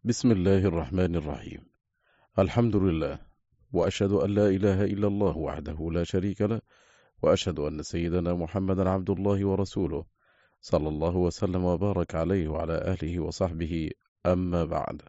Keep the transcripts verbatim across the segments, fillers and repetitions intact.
بسم الله الرحمن الرحيم. الحمد لله، وأشهد أن لا إله إلا الله وحده لا شريك له، وأشهد أن سيدنا محمدا عبد الله ورسوله، صلى الله وسلم وبارك عليه وعلى آله وصحبه. أما بعد،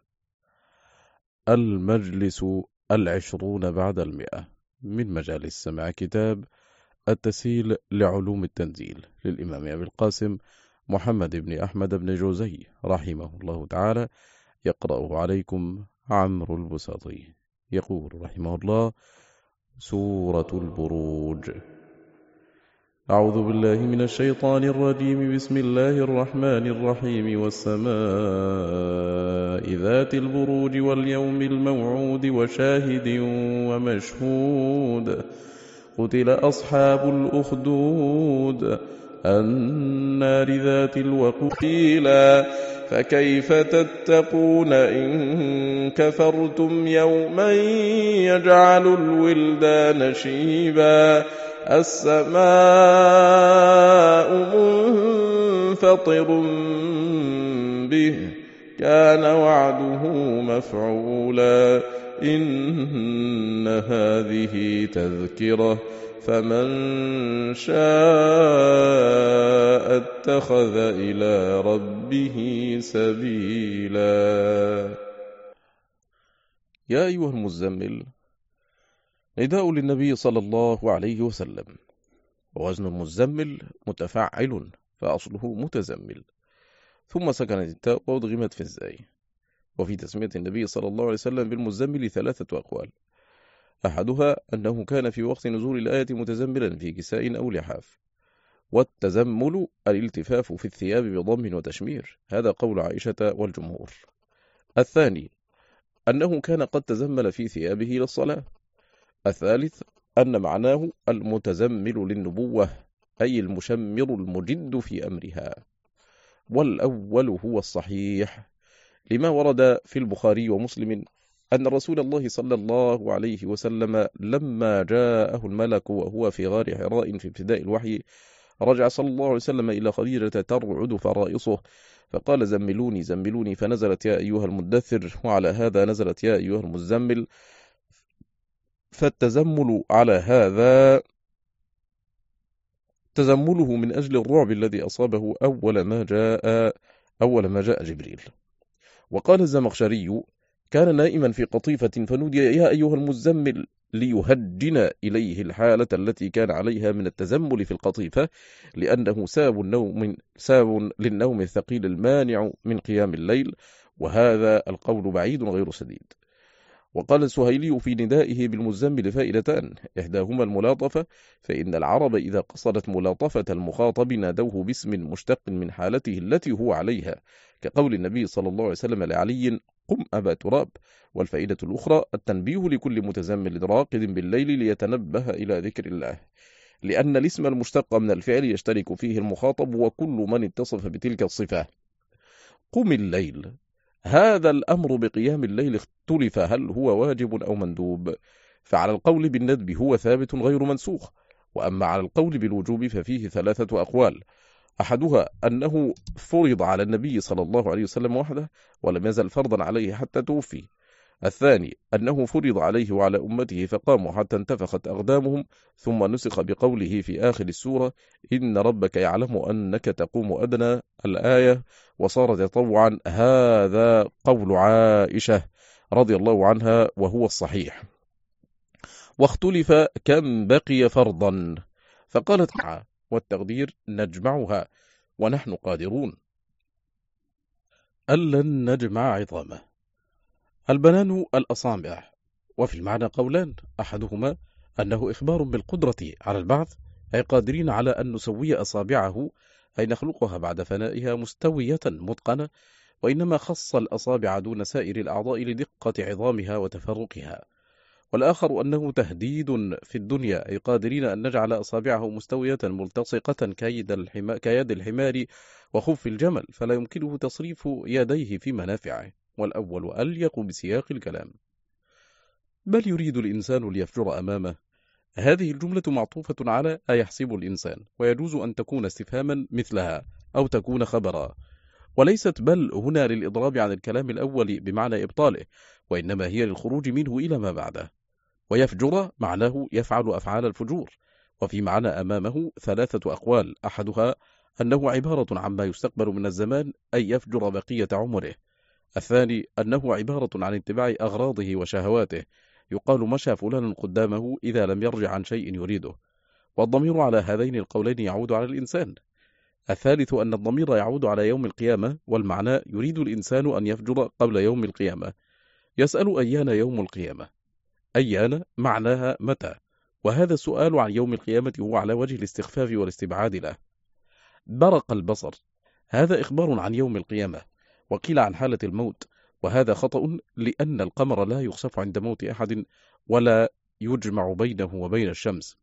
المجلس العشرون بعد المئة من مجالس سماع كتاب التسهيل لعلوم التنزيل للإمام أبي القاسم محمد بن أحمد بن جوزي رحمه الله تعالى، يقرأه عليكم عمرو البساطي. يقول رحمه الله: سورة البروج. أعوذ بالله من الشيطان الرجيم. بسم الله الرحمن الرحيم. والسماء ذات البروج واليوم الموعود وشاهد ومشهود. قتل أصحاب الأخدود النار ذات الوقود. فكيف تتقون إن كفرتم يوما يجعل الولدان شيبا. السماء منفطر به كان وعده مفعولا. إن هذه تذكرة فمن شاء اتخذ إلى ربه سبيلا. يا أيها المزمل، نداء للنبي صلى الله عليه وسلم، ووزن المزمل متفعل فأصله متزمل، ثم سكنت التاء وأدغمت في الزاي. وفي تسمية النبي صلى الله عليه وسلم بالمزمل ثلاثة أقوال: أحدها أنه كان في وقت نزول الآية متزملا في كساء أو لحاف، والتزمل الالتفاف في الثياب بضم وتشمير، هذا قول عائشة والجمهور. الثاني أنه كان قد تزمل في ثيابه للصلاة. الثالث أن معناه المتزمل للنبوة، أي المشمر المجد في أمرها. والأول هو الصحيح، لما ورد في البخاري ومسلم أن رسول الله صلى الله عليه وسلم لما جاءه الملك وهو في غار حراء في ابتداء الوحي، رجع صلى الله عليه وسلم إلى خديجة ترعد فرائصه، فقال: زملوني زملوني، فنزلت يا أيها المدثر، وعلى هذا نزلت يا أيها المزمل. فالتزمل على هذا تزمله من أجل الرعب الذي أصابه أول ما جاء أول ما جاء جبريل. وقال الزمخشري: كان نائما في قطيفة فنودي يا أيها المزمل، ليهجن إليه الحالة التي كان عليها من التزمل في القطيفة، لأنه ساب النوم ساب للنوم الثقيل المانع من قيام الليل، وهذا القول بعيد غير سديد. وقال السهيلي في ندائه بالمزمل فائدتان: إحداهما الملاطفة، فإن العرب إذا قصدت ملاطفة المخاطب نادوه باسم مشتق من حالته التي هو عليها، كقول النبي صلى الله عليه وسلم لعلي: قم أبا تراب. والفائدة الأخرى التنبيه لكل متزمل راقد بالليل ليتنبه إلى ذكر الله، لأن الاسم المشتق من الفعل يشترك فيه المخاطب وكل من اتصف بتلك الصفة. قم الليل، هذا الأمر بقيام الليل اختلف هل هو واجب أو مندوب، فعلى القول بالندب هو ثابت غير منسوخ، وأما على القول بالوجوب ففيه ثلاثة أقوال: أحدها أنه فرض على النبي صلى الله عليه وسلم وحده ولم يزل فرضا عليه حتى توفي. الثاني أنه فرض عليه وعلى أمته فقاموا حتى انتفخت أقدامهم، ثم نسخ بقوله في آخر السورة: إن ربك يعلم أنك تقوم أدنى الآية، وصار تطوعا. هذا قول عائشة رضي الله عنها وهو الصحيح. واختلف كم بقي فرضا، فقالت: والتقدير نجمعها ونحن قادرون ألن نجمع عظامه. البنان الأصابع، وفي المعنى قولان: أحدهما أنه إخبار بالقدرة على البعث، أي قادرين على أن نسوي أصابعه، أي نخلقها بعد فنائها مستوية متقنة، وإنما خص الأصابع دون سائر الأعضاء لدقة عظامها وتفرقها. والآخر أنه تهديد في الدنيا، أي قادرين أن نجعل أصابعه مستوية ملتصقة كيد الحما... كيد الحمار وخف الجمل، فلا يمكنه تصريف يديه في منافعه. والأول أليق بسياق الكلام. بل يريد الإنسان ليفجر أمامه، هذه الجملة معطوفة على أيحسب الإنسان، ويجوز أن تكون استفهاما مثلها أو تكون خبرا. وليست بل هنا للإضراب عن الكلام الأول بمعنى إبطاله، وإنما هي للخروج منه إلى ما بعده. ويفجر معناه يفعل أفعال الفجور، وفي معنى أمامه ثلاثة أقوال، أحدها أنه عبارة عما يستقبل من الزمان أي يفجر بقية عمره. الثاني أنه عبارة عن اتباع أغراضه وشهواته، يقال مشى فلان قدامه إذا لم يرجع عن شيء يريده، والضمير على هذين القولين يعود على الإنسان. الثالث أن الضمير يعود على يوم القيامة، والمعنى يريد الإنسان أن يفجر قبل يوم القيامة. يسأل أيان يوم القيامة، أيان معناها متى، وهذا السؤال عن يوم القيامة هو على وجه الاستخفاف والاستبعاد له. برق البصر، هذا إخبار عن يوم القيامة، وقيل عن حالة الموت، وهذا خطأ لأن القمر لا يخسف عند موت أحد ولا يجمع بينه وبين الشمس.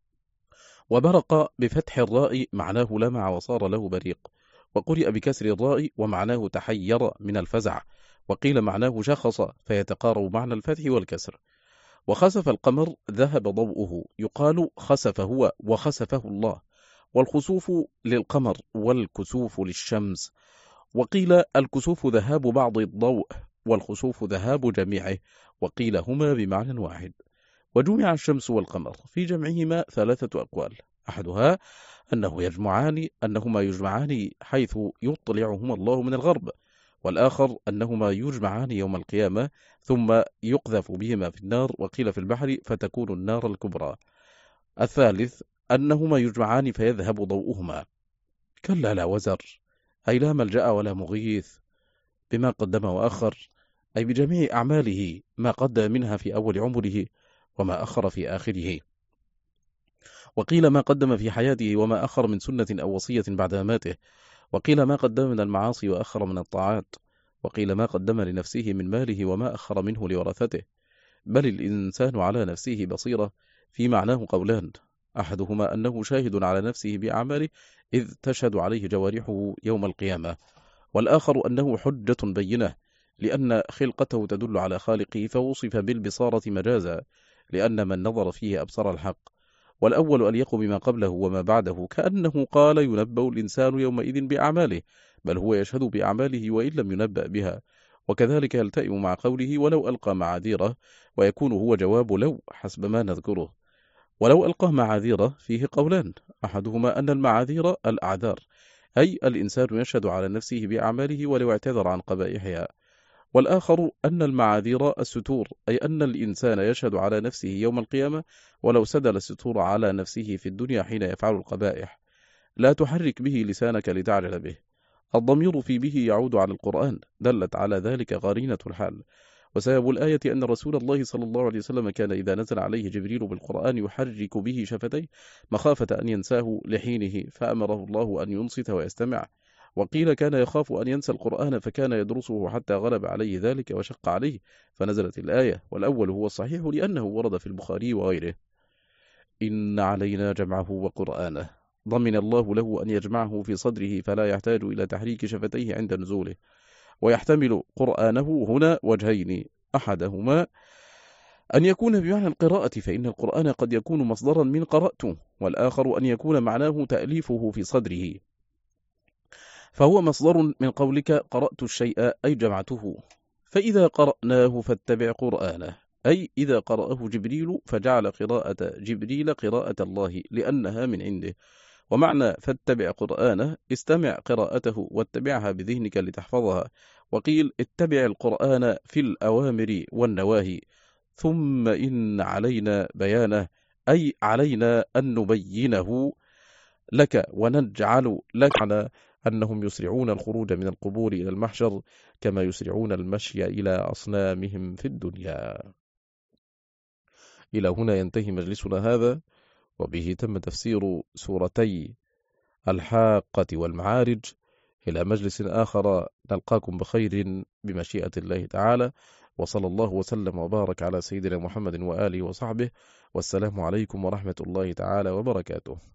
وبرق بفتح الراء معناه لمع وصار له بريق، وقرئ بكسر الراء ومعناه تحير من الفزع، وقيل معناه شخص فيتقارب معنى الفتح والكسر. وخسف القمر ذهب ضوءه، يقال خسف هو وخسفه الله، والخسوف للقمر والكسوف للشمس. وقيل الكسوف ذهاب بعض الضوء، والخسوف ذهاب جميعه، وقيل هما بمعنى واحد. وجمع الشمس والقمر في جمعهما ثلاثة أقوال، أحدها أنه يجمعان أنهما يجمعان حيث يطلعهما الله من الغرب، والآخر أنهما يجمعان يوم القيامة ثم يقذف بهما في النار، وقيل في البحر فتكون النار الكبرى. الثالث أنهما يجمعان فيذهب ضوءهما. كلا لا وزر، أي لا ملجأ ولا مغيث، بما قدم وأخر، أي بجميع أعماله، ما قدم منها في أول عمره وما أخر في آخره. وقيل ما قدم في حياته وما أخر من سنة أو وصية بعد مماته، وقيل ما قدم من المعاصي وأخر من الطاعات، وقيل ما قدم لنفسه من ماله وما أخر منه لورثته. بل الإنسان على نفسه بصيرة، في معناه قولان، أحدهما أنه شاهد على نفسه بأعماله إذ تشهد عليه جوارحه يوم القيامة، والآخر أنه حجة بينة، لأن خلقته تدل على خالقه فوصف بالبصارة مجازا، لأن من نظر فيه أبصر الحق. والأول أليق بما قبله وما بعده، كأنه قال ينبأ الإنسان يومئذ بأعماله، بل هو يشهد بأعماله وإن لم ينبأ بها. وكذلك يلتئم مع قوله ولو ألقى معاذيره، ويكون هو جواب لو حسب ما نذكره. ولو ألقى معاذيره فيه قولان، أحدهما أن المعاذير الأعذار، أي الإنسان يشهد على نفسه بأعماله ولو اعتذر عن قبائحها، والآخر أن المعاذير الستور، أي أن الإنسان يشهد على نفسه يوم القيامة ولو سدل الستور على نفسه في الدنيا حين يفعل القبائح. لا تحرك به لسانك لتعجل به. الضمير في به يعود على القرآن، دلت على ذلك قرينة الحال. وسبب الآية أن رسول الله صلى الله عليه وسلم كان إذا نزل عليه جبريل بالقرآن يحرك به شفتيه مخافة أن ينساه لحينه، فأمره الله أن ينصت ويستمع. وقيل كان يخاف أن ينسى القرآن فكان يدرسه حتى غلب عليه ذلك وشق عليه فنزلت الآية، والأول هو الصحيح لأنه ورد في البخاري وغيره. إن علينا جمعه وقرآنه، ضمن الله له أن يجمعه في صدره فلا يحتاج إلى تحريك شفتيه عند نزوله. ويحتمل قرآنه هنا وجهين، أحدهما أن يكون بمعنى القراءة، فإن القرآن قد يكون مصدرا من قرأته، والآخر أن يكون معناه تأليفه في صدره، فهو مصدر من قولك قرأت الشيء أي جمعته. فإذا قرأناه فاتبع قرآنه، أي إذا قرأه جبريل فجعل قراءة جبريل قراءة الله لأنها من عنده. ومعنى فاتبع قرآنه استمع قراءته واتبعها بذهنك لتحفظها. وقيل اتبع القرآن في الأوامر والنواهي، ثم إن علينا بيانه، أي علينا أن نبينه لك ونجعل لك على أنهم يسرعون الخروج من القبور إلى المحشر كما يسرعون المشي إلى أصنامهم في الدنيا. إلى هنا ينتهي مجلسنا هذا، وبه تم تفسير سورتي الحاقة والمعارج. إلى مجلس آخر نلقاكم بخير بمشيئة الله تعالى، وصلى الله وسلم وبارك على سيدنا محمد وآله وصحبه، والسلام عليكم ورحمة الله تعالى وبركاته.